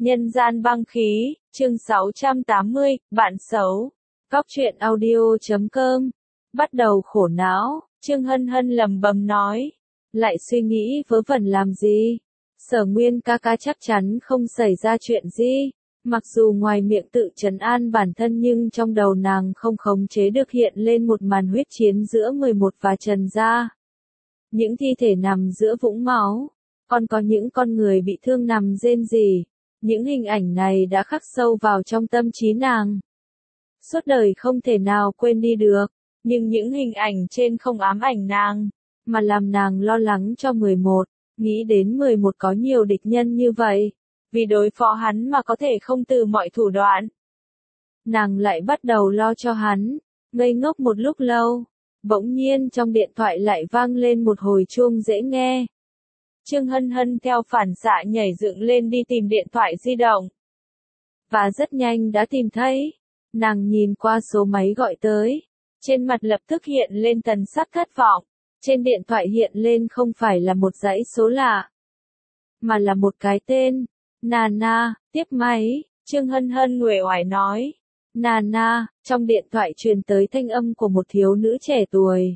Nhân gian băng khí, chương 680, bạn xấu. Góc truyện audio.com. Bắt đầu khổ não, Trương Hân Hân lầm bầm nói. Lại suy nghĩ vớ vẩn làm gì? Sở Nguyên ca ca chắc chắn không xảy ra chuyện gì. Mặc dù ngoài miệng tự trấn an bản thân nhưng trong đầu nàng không khống chế được hiện lên một màn huyết chiến giữa 11 và Trần gia. Những thi thể nằm giữa vũng máu, còn có những con người bị thương nằm rên rỉ. Những hình ảnh này đã khắc sâu vào trong tâm trí nàng. Suốt đời không thể nào quên đi được, nhưng những hình ảnh trên không ám ảnh nàng, mà làm nàng lo lắng cho 11, nghĩ đến 11 có nhiều địch nhân như vậy, vì đối phó hắn mà có thể không từ mọi thủ đoạn. Nàng lại bắt đầu lo cho hắn, ngây ngốc một lúc lâu, bỗng nhiên trong điện thoại lại vang lên một hồi chuông dễ nghe. Trương Hân Hân theo phản xạ nhảy dựng lên đi tìm điện thoại di động. Và rất nhanh đã tìm thấy. Nàng nhìn qua số máy gọi tới. Trên mặt lập tức hiện lên thần sắc thất vọng. Trên điện thoại hiện lên không phải là một dãy số lạ, mà là một cái tên. Nana, tiếp máy, Trương Hân Hân uể oải nói. Nana, trong điện thoại truyền tới thanh âm của một thiếu nữ trẻ tuổi.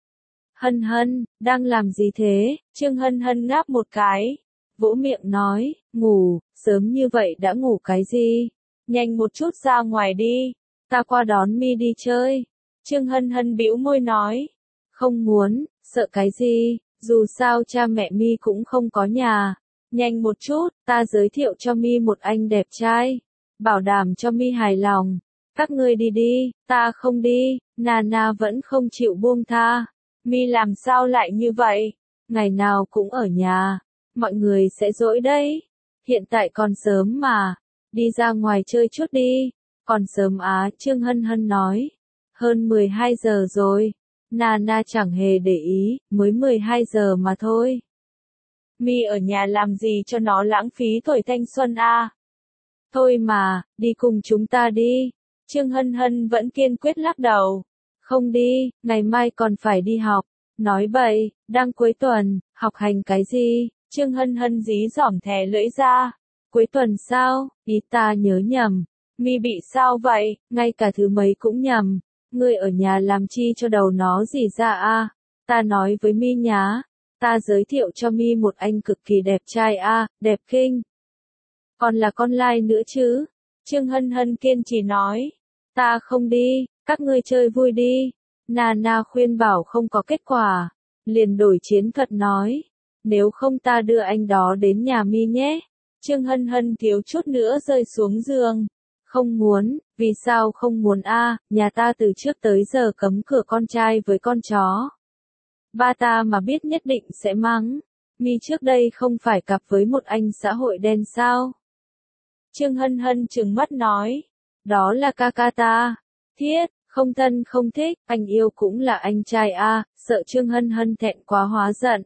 Hân Hân, đang làm gì thế? Trương Hân Hân ngáp một cái, vỗ miệng nói, ngủ, sớm như vậy đã ngủ cái gì? Nhanh một chút ra ngoài đi, ta qua đón mi đi chơi. Trương Hân Hân bĩu môi nói, không muốn, sợ cái gì, dù sao cha mẹ mi cũng không có nhà. Nhanh một chút, ta giới thiệu cho mi một anh đẹp trai, bảo đảm cho mi hài lòng. Các ngươi đi đi, ta không đi. Nana vẫn không chịu buông tha. Mi làm sao lại như vậy? Ngày nào cũng ở nhà, mọi người sẽ dỗi đấy. Hiện tại còn sớm mà, đi ra ngoài chơi chút đi. Còn sớm á, Trương Hân Hân nói. Hơn 12 giờ rồi. Nana chẳng hề để ý, mới 12 giờ mà thôi. Mi ở nhà làm gì cho nó lãng phí tuổi thanh xuân à? Thôi mà, đi cùng chúng ta đi. Trương Hân Hân vẫn kiên quyết lắc đầu. Không đi, ngày mai còn phải đi học. Nói bậy, đang cuối tuần, học hành cái gì? Trương Hân Hân dí dỏm thè lưỡi ra. Cuối tuần sao? Ý ta nhớ nhầm. Mi bị sao vậy? Ngay cả thứ mấy cũng nhầm. Ngươi ở nhà làm chi cho đầu nó gì ra à? Ta nói với Mi nhá. Ta giới thiệu cho Mi một anh cực kỳ đẹp trai à, đẹp kinh. Còn là con lai nữa chứ? Trương Hân Hân kiên trì nói. Ta không đi, các ngươi chơi vui đi. Nana khuyên bảo không có kết quả, liền đổi chiến thuật nói, nếu không ta đưa anh đó đến nhà Mi nhé. Trương Hân Hân thiếu chút nữa rơi xuống giường. Không muốn, vì sao không muốn a? Nhà ta từ trước tới giờ cấm cửa con trai với con chó. Ba ta mà biết nhất định sẽ mắng. Mi trước đây không phải cặp với một anh xã hội đen sao? Trương Hân Hân trừng mắt nói, đó là ca ca ta. Thiết. Không thân không thích, anh yêu cũng là anh trai a. Sợ Trương Hân Hân thẹn quá hóa giận.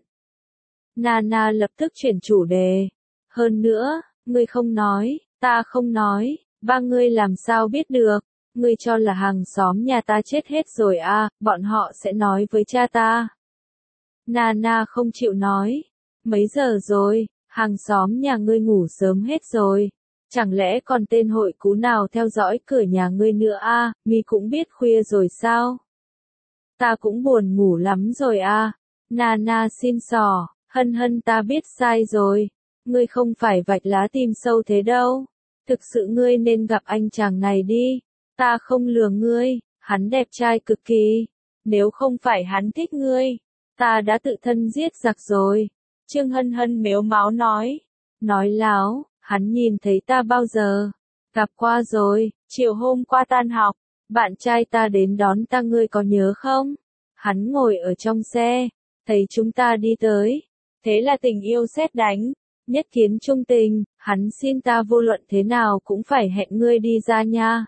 Nana lập tức chuyển chủ đề. Hơn nữa, ngươi không nói, ta không nói, ba ngươi làm sao biết được? Ngươi cho là hàng xóm nhà ta chết hết rồi a, bọn họ sẽ nói với cha ta. Nana không chịu nói. Mấy giờ rồi, hàng xóm nhà ngươi ngủ sớm hết rồi. Chẳng lẽ còn tên hội cú nào theo dõi cửa nhà ngươi nữa a? Mi cũng biết khuya rồi sao? Ta cũng buồn ngủ lắm rồi a. Nana xin xỏ, Hân Hân ta biết sai rồi. Ngươi không phải vạch lá tìm sâu thế đâu. Thực sự ngươi nên gặp anh chàng này đi. Ta không lừa ngươi, hắn đẹp trai cực kỳ. Nếu không phải hắn thích ngươi, ta đã tự thân giết giặc rồi. Trương Hân Hân mếu máo nói. Nói láo. Hắn nhìn thấy ta bao giờ? Gặp qua rồi, chiều hôm qua tan học, bạn trai ta đến đón ta ngươi có nhớ không? Hắn ngồi ở trong xe, thấy chúng ta đi tới. Thế là tình yêu sét đánh, nhất kiến trung tình, hắn xin ta vô luận thế nào cũng phải hẹn ngươi đi ra nha.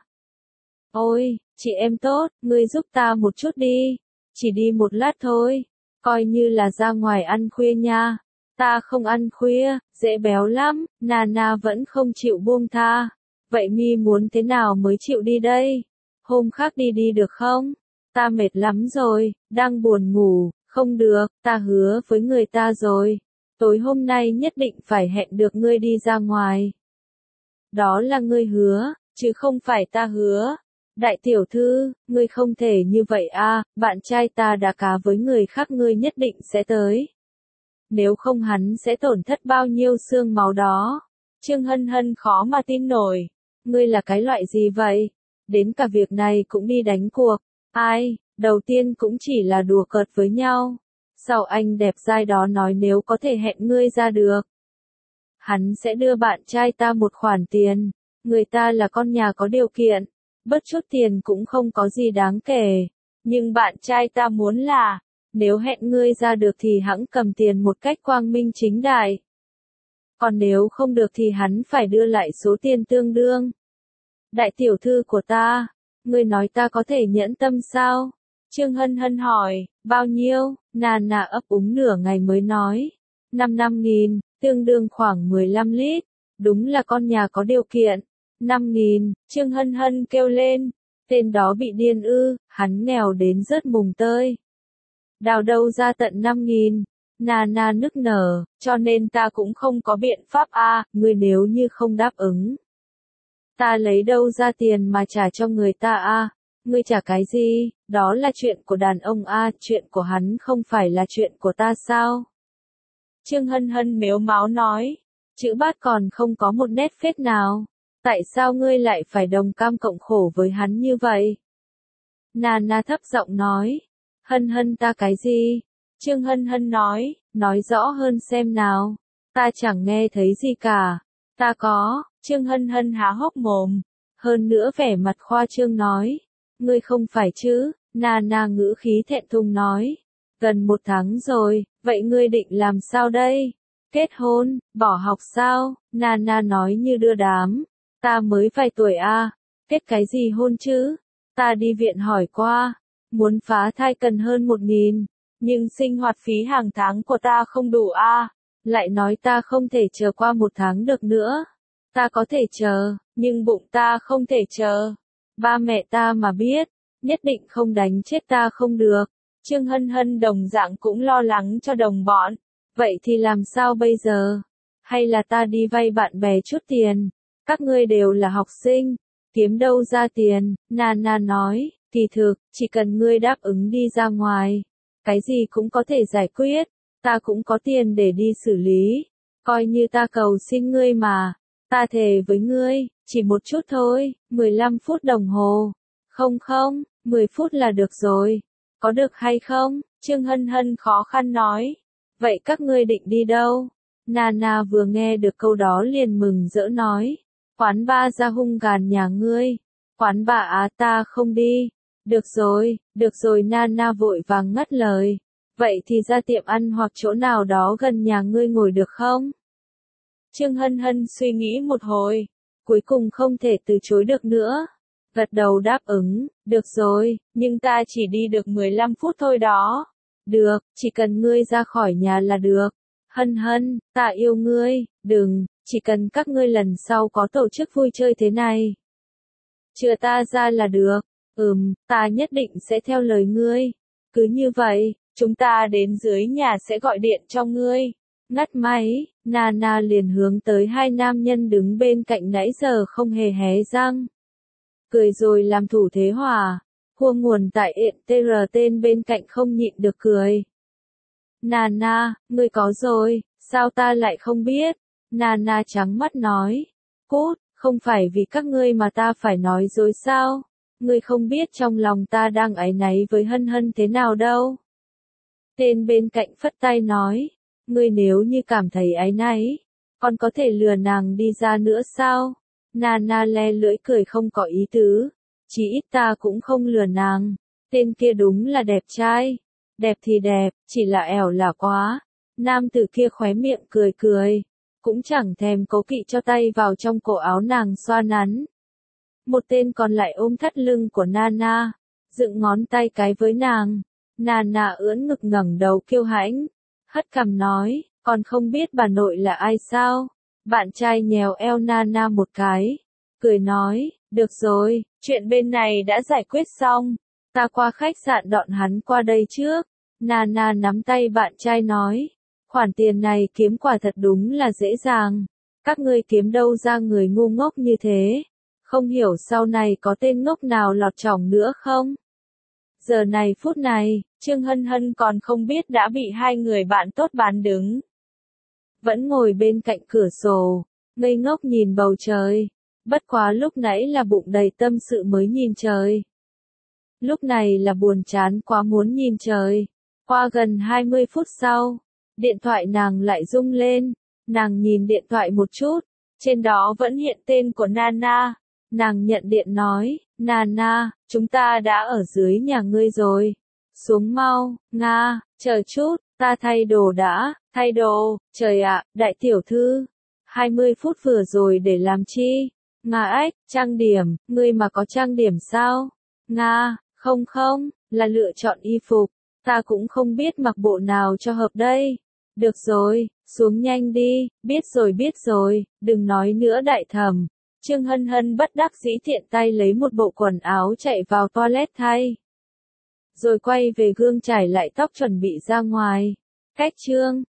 Ôi, chị em tốt, ngươi giúp ta một chút đi. Chỉ đi một lát thôi, coi như là ra ngoài ăn khuya nha. Ta không ăn khuya, dễ béo lắm. Nana vẫn không chịu buông tha. Vậy Mi muốn thế nào mới chịu đi đây? Hôm khác đi đi được không? Ta mệt lắm rồi, đang buồn ngủ. Không được, ta hứa với người ta rồi. Tối hôm nay nhất định phải hẹn được ngươi đi ra ngoài. Đó là ngươi hứa, chứ không phải ta hứa. Đại tiểu thư, ngươi không thể như vậy a, bạn trai ta đã cá với người khác ngươi nhất định sẽ tới. Nếu không hắn sẽ tổn thất bao nhiêu xương máu đó. Trương Hân Hân khó mà tin nổi. Ngươi là cái loại gì vậy? Đến cả việc này cũng đi đánh cuộc. Ai, đầu tiên cũng chỉ là đùa cợt với nhau. Sau anh đẹp dai đó nói nếu có thể hẹn ngươi ra được, hắn sẽ đưa bạn trai ta một khoản tiền. Người ta là con nhà có điều kiện, bớt chút tiền cũng không có gì đáng kể. Nhưng bạn trai ta muốn là, nếu hẹn ngươi ra được thì hẵng cầm tiền một cách quang minh chính đại. Còn nếu không được thì hắn phải đưa lại số tiền tương đương. Đại tiểu thư của ta, ngươi nói ta có thể nhẫn tâm sao? Trương Hân Hân hỏi, bao nhiêu? Nà ấp úng nửa ngày mới nói. 5.000, tương đương khoảng 15 lít. Đúng là con nhà có điều kiện. 5.000, Trương Hân Hân kêu lên. Tên đó bị điên ư, hắn nghèo đến rớt mùng tơi. Đào đâu ra tận 5.000. Nà nức nở, cho nên ta cũng không có biện pháp a, ngươi nếu như không đáp ứng. Ta lấy đâu ra tiền mà trả cho người ta a? Ngươi trả cái gì? Đó là chuyện của đàn ông a, chuyện của hắn không phải là chuyện của ta sao? Trương Hân Hân mếu máo nói, chữ bát còn không có một nét phết nào. Tại sao ngươi lại phải đồng cam cộng khổ với hắn như vậy? Nà thấp giọng nói, Hân Hân ta cái gì? Trương Hân Hân nói rõ hơn xem nào. Ta chẳng nghe thấy gì cả. Ta có, Trương Hân Hân há hốc mồm. Hơn nữa vẻ mặt khoa trương nói. Ngươi không phải chứ, Nà ngữ khí thẹn thùng nói. Gần 1 tháng rồi, vậy ngươi định làm sao đây? Kết hôn, bỏ học sao? Nà nói như đưa đám. Ta mới vài tuổi a, kết cái gì hôn chứ? Ta đi viện hỏi qua. Muốn phá thai cần hơn 1.000. Nhưng sinh hoạt phí hàng tháng của ta không đủ a. Lại nói ta không thể chờ qua 1 tháng được nữa. Ta có thể chờ, nhưng bụng ta không thể chờ. Ba mẹ ta mà biết, nhất định không đánh chết ta không được. Trương Hân Hân đồng dạng cũng lo lắng cho đồng bọn. Vậy thì làm sao bây giờ? Hay là ta đi vay bạn bè chút tiền? Các ngươi đều là học sinh, kiếm đâu ra tiền? Nà nói, kỳ thực, chỉ cần ngươi đáp ứng đi ra ngoài, cái gì cũng có thể giải quyết. Ta cũng có tiền để đi xử lý. Coi như ta cầu xin ngươi mà. Ta thề với ngươi, chỉ một chút thôi, 15 phút đồng hồ. Không, 10 phút là được rồi. Có được hay không? Trương Hân Hân khó khăn nói. Vậy các ngươi định đi đâu? Nà vừa nghe được câu đó liền mừng rỡ nói. Quán ba ra hung gàn nhà ngươi. Quán bà á ta không đi. Được rồi Nà vội vàng ngắt lời. Vậy thì ra tiệm ăn hoặc chỗ nào đó gần nhà ngươi ngồi được không? Trương Hân Hân suy nghĩ một hồi, cuối cùng không thể từ chối được nữa. Gật đầu đáp ứng, được rồi, nhưng ta chỉ đi được 15 phút thôi đó. Được, chỉ cần ngươi ra khỏi nhà là được. Hân Hân, ta yêu ngươi, đừng, chỉ cần các ngươi lần sau có tổ chức vui chơi thế này. Chừa ta ra là được. Ta nhất định sẽ theo lời ngươi. Cứ như vậy, chúng ta đến dưới nhà sẽ gọi điện cho ngươi. Ngắt máy, Nà liền hướng tới 2 nam nhân đứng bên cạnh nãy giờ không hề hé răng. Cười rồi làm thủ thế hòa. Hua nguồn tại ETR tên bên cạnh không nhịn được cười. Nà, ngươi có rồi, sao ta lại không biết? Nà trắng mắt nói. Cút, không phải vì các ngươi mà ta phải nói dối sao? Ngươi không biết trong lòng ta đang áy náy với Hân Hân thế nào đâu. Tên bên cạnh phất tay nói. Ngươi nếu như cảm thấy áy náy, còn có thể lừa nàng đi ra nữa sao? Nà le lưỡi cười không có ý tứ. Chỉ ít ta cũng không lừa nàng. Tên kia đúng là đẹp trai. Đẹp thì đẹp, chỉ là ẻo lả quá. Nam tử kia khóe miệng cười. Cũng chẳng thèm cố kỵ cho tay vào trong cổ áo nàng xoa nắn. Một tên còn lại ôm thắt lưng của Nà, dựng ngón tay cái với nàng. Nà ưỡn ngực ngẩng đầu kiêu hãnh. Hất cằm nói, còn không biết bà nội là ai sao? Bạn trai nhéo eo Nà một cái. Cười nói, được rồi, chuyện bên này đã giải quyết xong. Ta qua khách sạn đón hắn qua đây trước. Nà nắm tay bạn trai nói. Khoản tiền này kiếm quả thật đúng là dễ dàng. Các ngươi kiếm đâu ra người ngu ngốc như thế? Không hiểu sau này có tên ngốc nào lọt chỏng nữa không? Giờ này phút này, Trương Hân Hân còn không biết đã bị hai người bạn tốt bán đứng. Vẫn ngồi bên cạnh cửa sổ, ngây ngốc nhìn bầu trời. Bất quá lúc nãy là bụng đầy tâm sự mới nhìn trời. Lúc này là buồn chán quá muốn nhìn trời. Qua gần 20 phút sau, điện thoại nàng lại rung lên. Nàng nhìn điện thoại một chút, trên đó vẫn hiện tên của Nana. Nàng nhận điện nói, Nana, chúng ta đã ở dưới nhà ngươi rồi. Xuống mau, Nga, chờ chút, ta thay đồ đã, thay đồ, trời ạ, đại tiểu thư. 20 phút vừa rồi để làm chi? Nga ách, trang điểm, ngươi mà có trang điểm sao? Nga, không, là lựa chọn y phục, ta cũng không biết mặc bộ nào cho hợp đây. Được rồi, xuống nhanh đi, biết rồi, đừng nói nữa đại thẩm. Trương Hân Hân bất đắc dĩ tiện tay lấy một bộ quần áo chạy vào toilet thay. Rồi quay về gương chải lại tóc chuẩn bị ra ngoài. Cách Trương